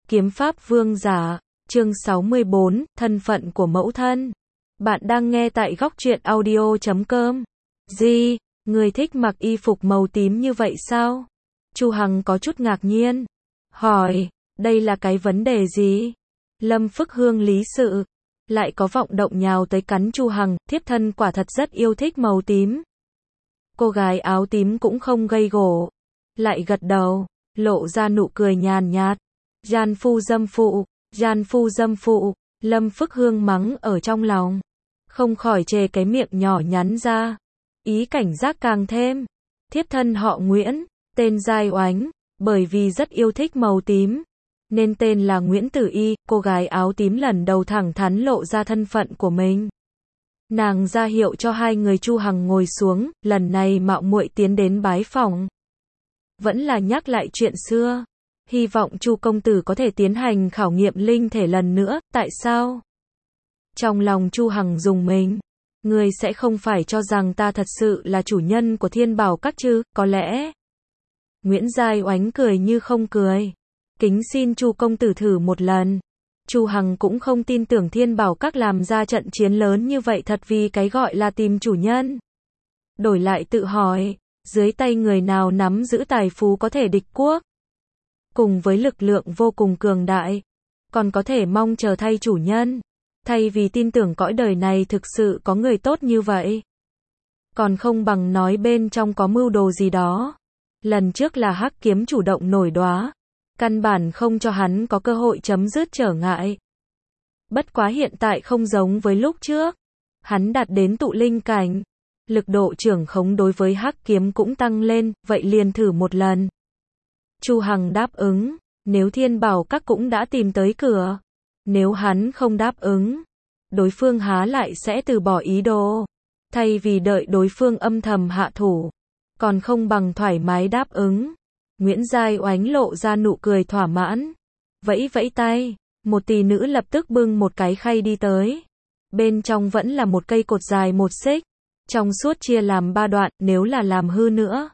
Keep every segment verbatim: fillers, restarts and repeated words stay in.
Kiếm pháp vương giả, chương sáu mươi bốn, thân phận của mẫu thân. Bạn đang nghe tại góc truyện audio chấm com. Gì, người thích mặc y phục màu tím như vậy sao? Chu Hằng có chút ngạc nhiên. Hỏi, đây là cái vấn đề gì? Lâm Phức Hương lý sự. Lại có vọng động nhào tới cắn Chu Hằng, thiếp thân quả thật rất yêu thích màu tím. Cô gái áo tím cũng không gây gổ. Lại gật đầu, lộ ra nụ cười nhàn nhạt. Gian phu dâm phụ, gian phu dâm phụ, Lâm Phức Hương mắng ở trong lòng. Không khỏi chê cái miệng nhỏ nhắn ra. Ý cảnh giác càng thêm. Thiếp thân họ Nguyễn, tên Giai Oánh, bởi vì rất yêu thích màu tím, nên tên là Nguyễn Tử Y. Cô gái áo tím lần đầu thẳng thắn lộ ra thân phận của mình. Nàng ra hiệu cho hai người Chu Hằng ngồi xuống, lần này mạo muội tiến đến bái phỏng. Vẫn là nhắc lại chuyện xưa. Hy vọng Chu công tử có thể tiến hành khảo nghiệm linh thể lần nữa, tại sao? Trong lòng Chu Hằng rùng mình. Người sẽ không phải cho rằng ta thật sự là chủ nhân của Thiên Bảo Các chứ, có lẽ. Nguyễn Giai Oánh cười như không cười. Kính xin Chu công tử thử một lần. Chu Hằng cũng không tin tưởng Thiên Bảo Các làm ra trận chiến lớn như vậy thật vì cái gọi là tìm chủ nhân. Đổi lại tự hỏi, dưới tay người nào nắm giữ tài phú có thể địch quốc? Cùng với lực lượng vô cùng cường đại, còn có thể mong chờ thay chủ nhân, thay vì tin tưởng cõi đời này thực sự có người tốt như vậy. Còn không bằng nói bên trong có mưu đồ gì đó. Lần trước là Hắc Kiếm chủ động nổi đoá, căn bản không cho hắn có cơ hội chấm dứt trở ngại. Bất quá hiện tại không giống với lúc trước, hắn đạt đến tụ linh cảnh, lực độ trưởng khống đối với Hắc Kiếm cũng tăng lên, vậy liền thử một lần. Chu Hằng đáp ứng, nếu Thiên Bảo Các cũng đã tìm tới cửa, nếu hắn không đáp ứng, đối phương há lại sẽ từ bỏ ý đồ, thay vì đợi đối phương âm thầm hạ thủ, còn không bằng thoải mái đáp ứng. Nguyễn Giai Oánh lộ ra nụ cười thỏa mãn, vẫy vẫy tay, một tỷ nữ lập tức bưng một cái khay đi tới. Bên trong vẫn là một cây cột dài một xích, trong suốt chia làm ba đoạn, nếu là làm hư nữa,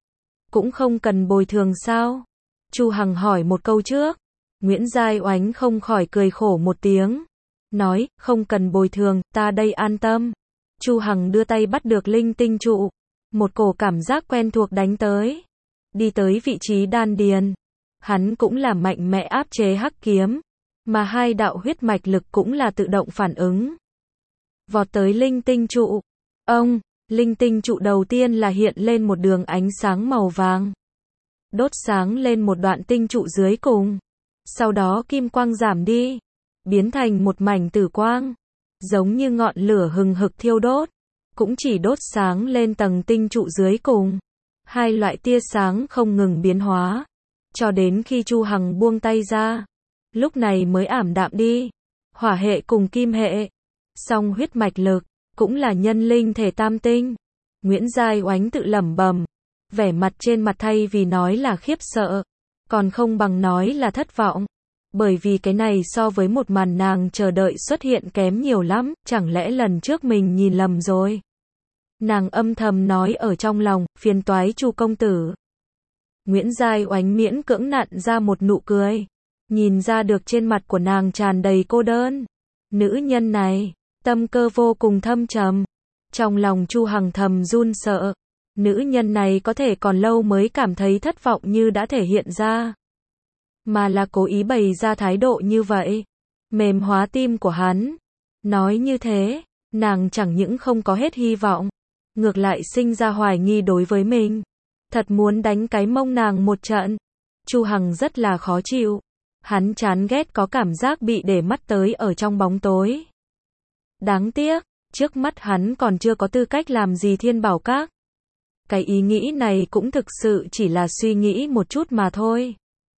cũng không cần bồi thường sao? Chu Hằng hỏi một câu trước. Nguyễn Giai Oánh không khỏi cười khổ một tiếng, nói, không cần bồi thường, ta đây an tâm. Chu Hằng đưa tay bắt được linh tinh trụ, một cổ cảm giác quen thuộc đánh tới, đi tới vị trí đan điền. Hắn cũng là mạnh mẽ áp chế Hắc Kiếm, mà hai đạo huyết mạch lực cũng là tự động phản ứng. Vọt tới linh tinh trụ. Ông, linh tinh trụ đầu tiên là hiện lên một đường ánh sáng màu vàng, đốt sáng lên một đoạn tinh trụ dưới cùng. Sau đó kim quang giảm đi, biến thành một mảnh tử quang, giống như ngọn lửa hừng hực thiêu đốt, cũng chỉ đốt sáng lên tầng tinh trụ dưới cùng. Hai loại tia sáng không ngừng biến hóa, cho đến khi Chu Hằng buông tay ra, lúc này mới ảm đạm đi. Hỏa hệ cùng kim hệ, song huyết mạch lực, cũng là nhân linh thể tam tinh. Nguyễn Giai Oánh tự lẩm bẩm, vẻ mặt trên mặt thay vì nói là khiếp sợ, còn không bằng nói là thất vọng. Bởi vì cái này so với một màn nàng chờ đợi xuất hiện kém nhiều lắm, chẳng lẽ lần trước mình nhìn lầm rồi? Nàng âm thầm nói ở trong lòng, phiền toái Chu công tử. Nguyễn Giai Oánh miễn cưỡng nặn ra một nụ cười, nhìn ra được trên mặt của nàng tràn đầy cô đơn. Nữ nhân này, tâm cơ vô cùng thâm trầm. Trong lòng Chu Hằng thầm run sợ, nữ nhân này có thể còn lâu mới cảm thấy thất vọng như đã thể hiện ra, mà là cố ý bày ra thái độ như vậy, mềm hóa tim của hắn. Nói như thế, nàng chẳng những không có hết hy vọng, ngược lại sinh ra hoài nghi đối với mình, thật muốn đánh cái mông nàng một trận. Chu Hằng rất là khó chịu, hắn chán ghét có cảm giác bị để mắt tới ở trong bóng tối. Đáng tiếc, trước mắt hắn còn chưa có tư cách làm gì Thiên Bảo Các. Cái ý nghĩ này cũng thực sự chỉ là suy nghĩ một chút mà thôi.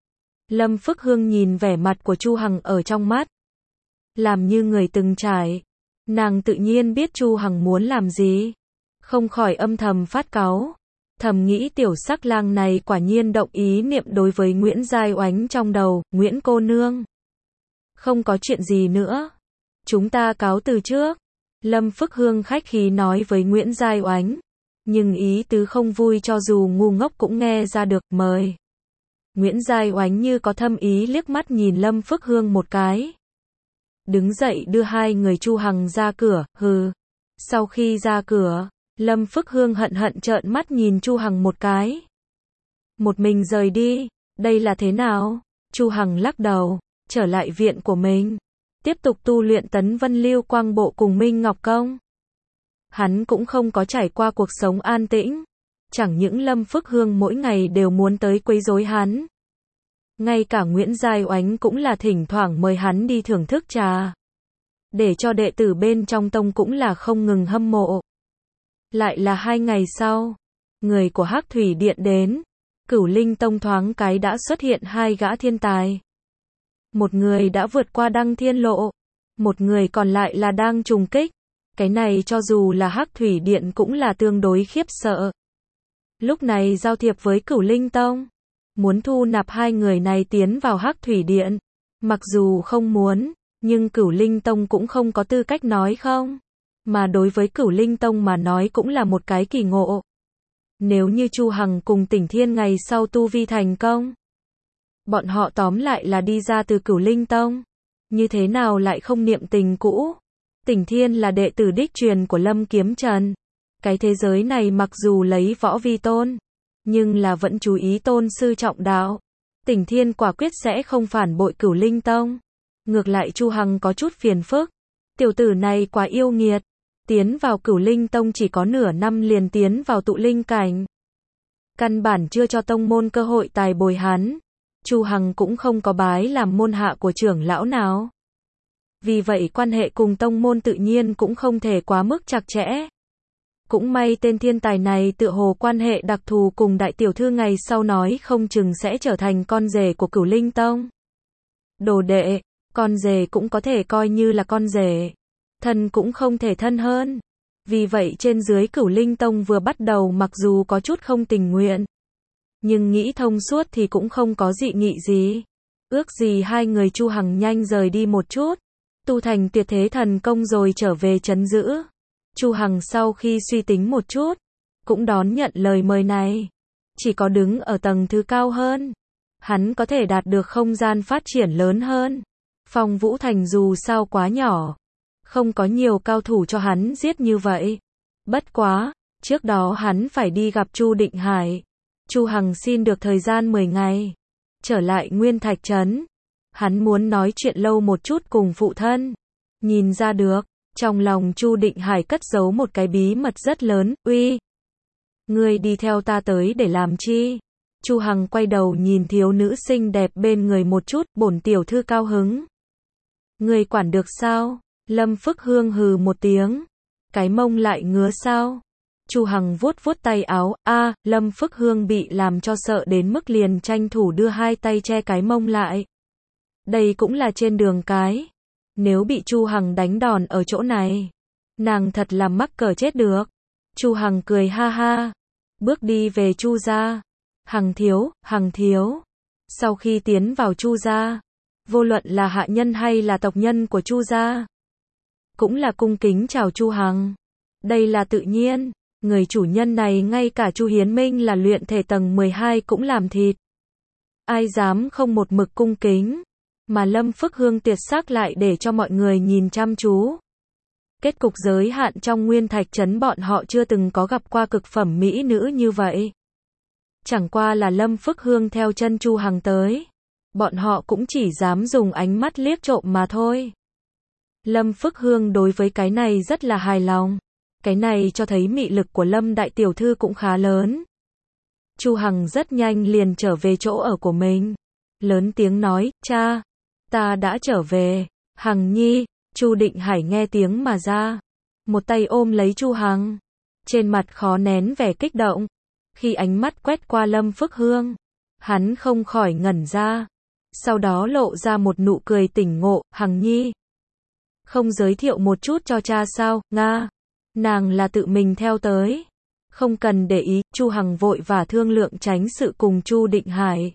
Lâm Phức Hương nhìn vẻ mặt của Chu Hằng ở trong mắt, làm như người từng trải. Nàng tự nhiên biết Chu Hằng muốn làm gì, không khỏi âm thầm phát cáu, thầm nghĩ tiểu sắc lang này quả nhiên động ý niệm đối với Nguyễn Giai Oánh trong đầu. Nguyễn cô nương, không có chuyện gì nữa, chúng ta cáo từ trước. Lâm Phức Hương khách khí nói với Nguyễn Giai Oánh, nhưng ý tứ không vui cho dù ngu ngốc cũng nghe ra được. Mời. Nguyễn Giai Oánh như có thâm ý liếc mắt nhìn Lâm Phước Hương một cái. Đứng dậy đưa hai người Chu Hằng ra cửa, hừ. Sau khi ra cửa, Lâm Phước Hương hận hận trợn mắt nhìn Chu Hằng một cái. Một mình rời đi, đây là thế nào? Chu Hằng lắc đầu, trở lại viện của mình. Tiếp tục tu luyện tấn vân lưu quang bộ cùng Minh Ngọc Công. Hắn cũng không có trải qua cuộc sống an tĩnh. Chẳng những Lâm Phước Hương mỗi ngày đều muốn tới quấy rối hắn. Ngay cả Nguyễn Giai Oánh cũng là thỉnh thoảng mời hắn đi thưởng thức trà. Để cho đệ tử bên trong tông cũng là không ngừng hâm mộ. Lại là hai ngày sau, người của Hắc Thủy Điện đến. Cửu Linh Tông thoáng cái đã xuất hiện hai gã thiên tài. Một người đã vượt qua đăng thiên lộ. Một người còn lại là đang trùng kích. Cái này cho dù là Hắc Thủy Điện cũng là tương đối khiếp sợ. Lúc này giao thiệp với Cửu Linh Tông. Muốn thu nạp hai người này tiến vào Hắc Thủy Điện. Mặc dù không muốn, nhưng Cửu Linh Tông cũng không có tư cách nói không. Mà đối với Cửu Linh Tông mà nói cũng là một cái kỳ ngộ. Nếu như Chu Hằng cùng Tỉnh Thiên ngày sau tu vi thành công. Bọn họ tóm lại là đi ra từ Cửu Linh Tông. Như thế nào lại không niệm tình cũ. Tỉnh Thiên là đệ tử đích truyền của Lâm Kiếm Trần. Cái thế giới này mặc dù lấy võ vi tôn. Nhưng là vẫn chú ý tôn sư trọng đạo. Tỉnh Thiên quả quyết sẽ không phản bội Cửu Linh Tông. Ngược lại Chu Hằng có chút phiền phức. Tiểu tử này quá yêu nghiệt. Tiến vào Cửu Linh Tông chỉ có nửa năm liền tiến vào tụ linh cảnh. Căn bản chưa cho tông môn cơ hội tài bồi hắn. Chu Hằng cũng không có bái làm môn hạ của trưởng lão nào. Vì vậy quan hệ cùng tông môn tự nhiên cũng không thể quá mức chặt chẽ. Cũng may tên thiên tài này tựa hồ quan hệ đặc thù cùng đại tiểu thư ngày sau nói không chừng sẽ trở thành con rể của Cửu Linh Tông. Đồ đệ, con rể cũng có thể coi như là con rể. Thân cũng không thể thân hơn. Vì vậy trên dưới Cửu Linh Tông vừa bắt đầu mặc dù có chút không tình nguyện. Nhưng nghĩ thông suốt thì cũng không có dị nghị gì. Ước gì hai người Chu Hằng nhanh rời đi một chút. Tu thành tuyệt thế thần công rồi trở về trấn giữ. Chu Hằng sau khi suy tính một chút. Cũng đón nhận lời mời này. Chỉ có đứng ở tầng thứ cao hơn. Hắn có thể đạt được không gian phát triển lớn hơn. Phong Vũ Thành dù sao quá nhỏ. Không có nhiều cao thủ cho hắn giết như vậy. Bất quá, trước đó hắn phải đi gặp Chu Định Hải. Chu Hằng xin được thời gian mười ngày. Trở lại Nguyên Thạch Trấn. Hắn muốn nói chuyện lâu một chút cùng phụ thân. Nhìn ra được, trong lòng Chu Định Hải cất giấu một cái bí mật rất lớn. Uy, ngươi đi theo ta tới để làm chi? Chu Hằng quay đầu nhìn thiếu nữ xinh đẹp bên người một chút, bổn tiểu thư cao hứng. Ngươi quản được sao? Lâm Phước Hương hừ một tiếng. Cái mông lại ngứa sao? Chu Hằng vuốt vuốt tay áo. A, à, Lâm Phước Hương bị làm cho sợ đến mức liền tranh thủ đưa hai tay che cái mông lại. Đây cũng là trên đường cái. Nếu bị Chu Hằng đánh đòn ở chỗ này, nàng thật là mắc cỡ chết được. Chu Hằng cười ha ha, bước đi về Chu gia. Hằng thiếu, Hằng thiếu. Sau khi tiến vào Chu gia, vô luận là hạ nhân hay là tộc nhân của Chu gia, cũng là cung kính chào Chu Hằng. Đây là tự nhiên, người chủ nhân này ngay cả Chu Hiến Minh là luyện thể tầng mười hai cũng làm thịt. Ai dám không một mực cung kính, mà Lâm Phước Hương tuyệt sắc lại để cho mọi người nhìn chăm chú. Kết cục giới hạn trong Nguyên Thạch Trấn bọn họ chưa từng có gặp qua cực phẩm mỹ nữ như vậy. Chẳng qua là Lâm Phước Hương theo chân Chu Hằng tới. Bọn họ cũng chỉ dám dùng ánh mắt liếc trộm mà thôi. Lâm Phước Hương đối với cái này rất là hài lòng. Cái này cho thấy mị lực của Lâm đại tiểu thư cũng khá lớn. Chu Hằng rất nhanh liền trở về chỗ ở của mình. Lớn tiếng nói, cha, ta đã trở về. Hằng nhi, Chu Định Hải nghe tiếng mà ra. Một tay ôm lấy Chu Hằng. Trên mặt khó nén vẻ kích động. Khi ánh mắt quét qua Lâm Phước Hương, hắn không khỏi ngẩn ra. Sau đó lộ ra một nụ cười tỉnh ngộ, Hằng nhi. Không giới thiệu một chút cho cha sao, Nga. Nàng là tự mình theo tới. Không cần để ý, Chu Hằng vội và thương lượng tránh sự cùng Chu Định Hải.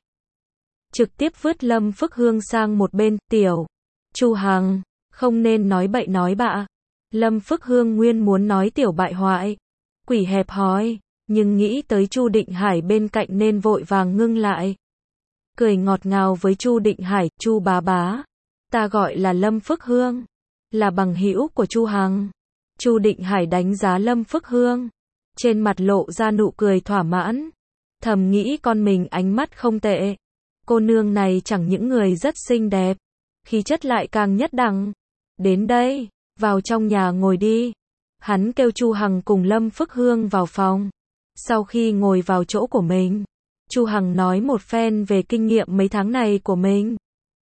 Trực tiếp vứt Lâm Phước Hương sang một bên, tiểu. Chu Hằng, không nên nói bậy nói bạ. Lâm Phước Hương nguyên muốn nói tiểu bại hoại. Quỷ hẹp hòi, nhưng nghĩ tới Chu Định Hải bên cạnh nên vội vàng ngưng lại. cười ngọt ngào với Chu Định Hải, "Chu bá bá, ta gọi là Lâm Phước Hương, là bằng hữu của Chu Hằng." Chu Định Hải đánh giá Lâm Phước Hương, trên mặt lộ ra nụ cười thỏa mãn, thầm nghĩ con mình ánh mắt không tệ. Cô nương này chẳng những người rất xinh đẹp, khí chất lại càng nhất đẳng. Đến đây, vào trong nhà ngồi đi. Hắn kêu Chu Hằng cùng Lâm Phước Hương vào phòng. Sau khi ngồi vào chỗ của mình, Chu Hằng nói một phen về kinh nghiệm mấy tháng này của mình,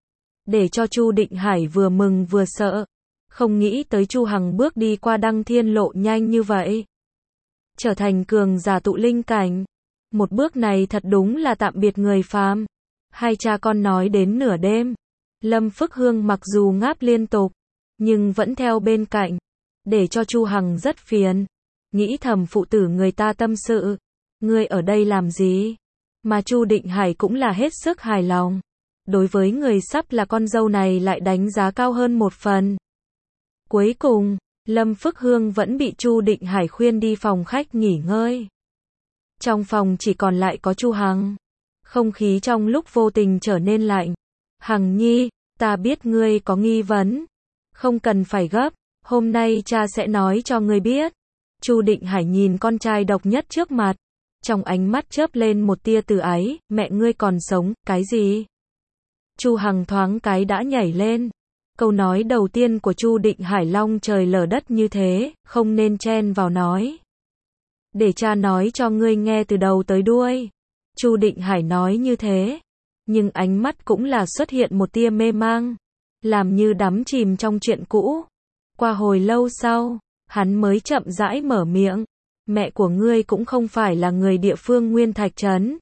để cho Chu Định Hải vừa mừng vừa sợ. Không nghĩ tới Chu Hằng bước đi qua đăng thiên lộ nhanh như vậy, trở thành cường giả tụ linh cảnh. Một bước này thật đúng là tạm biệt người phàm. Hai cha con nói đến nửa đêm, Lâm Phước Hương mặc dù ngáp liên tục, nhưng vẫn theo bên cạnh, để cho Chu Hằng rất phiền. Nghĩ thầm phụ tử người ta tâm sự, ngươi ở đây làm gì? Mà Chu Định Hải cũng là hết sức hài lòng. Đối với người sắp là con dâu này lại đánh giá cao hơn một phần. Cuối cùng, Lâm Phước Hương vẫn bị Chu Định Hải khuyên đi phòng khách nghỉ ngơi. Trong phòng chỉ còn lại có Chu Hằng. Không khí trong lúc vô tình trở nên lạnh. "Hằng nhi, ta biết ngươi có nghi vấn. Không cần phải gấp, hôm nay cha sẽ nói cho ngươi biết." Chu Định Hải nhìn con trai độc nhất trước mặt, trong ánh mắt chớp lên một tia từ ái. "Mẹ ngươi còn sống, cái gì?" Chu Hằng thoáng cái đã nhảy lên. Câu nói đầu tiên của Chu Định Hải long trời lở đất như thế, không nên chen vào nói. "Để cha nói cho ngươi nghe từ đầu tới đuôi." Chu Định Hải nói như thế, nhưng ánh mắt cũng là xuất hiện một tia mê mang, làm như đắm chìm trong chuyện cũ. Qua hồi lâu sau, hắn mới chậm rãi mở miệng. "Mẹ của ngươi cũng không phải là người địa phương Nguyên Thạch Trấn.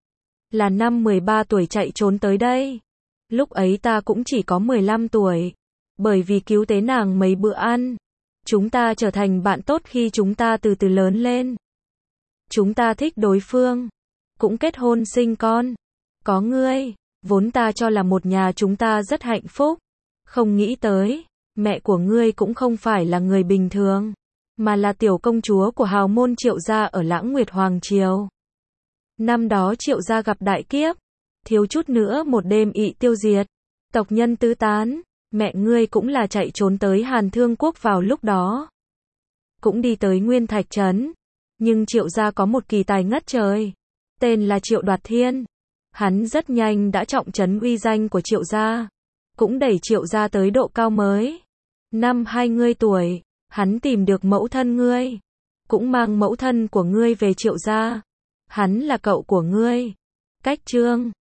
Là năm mười ba tuổi chạy trốn tới đây. Lúc ấy ta cũng chỉ có mười lăm tuổi. Bởi vì cứu tế nàng mấy bữa ăn, chúng ta trở thành bạn tốt khi chúng ta từ từ lớn lên. Chúng ta thích đối phương, cũng kết hôn sinh con. Có ngươi, vốn ta cho là một nhà chúng ta rất hạnh phúc. Không nghĩ tới, mẹ của ngươi cũng không phải là người bình thường, mà là tiểu công chúa của hào môn Triệu gia ở Lãng Nguyệt Hoàng Triều. Năm đó Triệu gia gặp đại kiếp, thiếu chút nữa một đêm ị tiêu diệt, tộc nhân tứ tán. Mẹ ngươi cũng là chạy trốn tới Hàn Thương Quốc vào lúc đó, cũng đi tới Nguyên Thạch Trấn. Nhưng Triệu gia có một kỳ tài ngất trời, tên là Triệu Đoạt Thiên. Hắn rất nhanh đã trọng trấn uy danh của Triệu gia, cũng đẩy Triệu gia tới độ cao mới. Năm hai mươi tuổi, hắn tìm được mẫu thân ngươi, cũng mang mẫu thân của ngươi về Triệu gia. Hắn là cậu của ngươi. Cách chương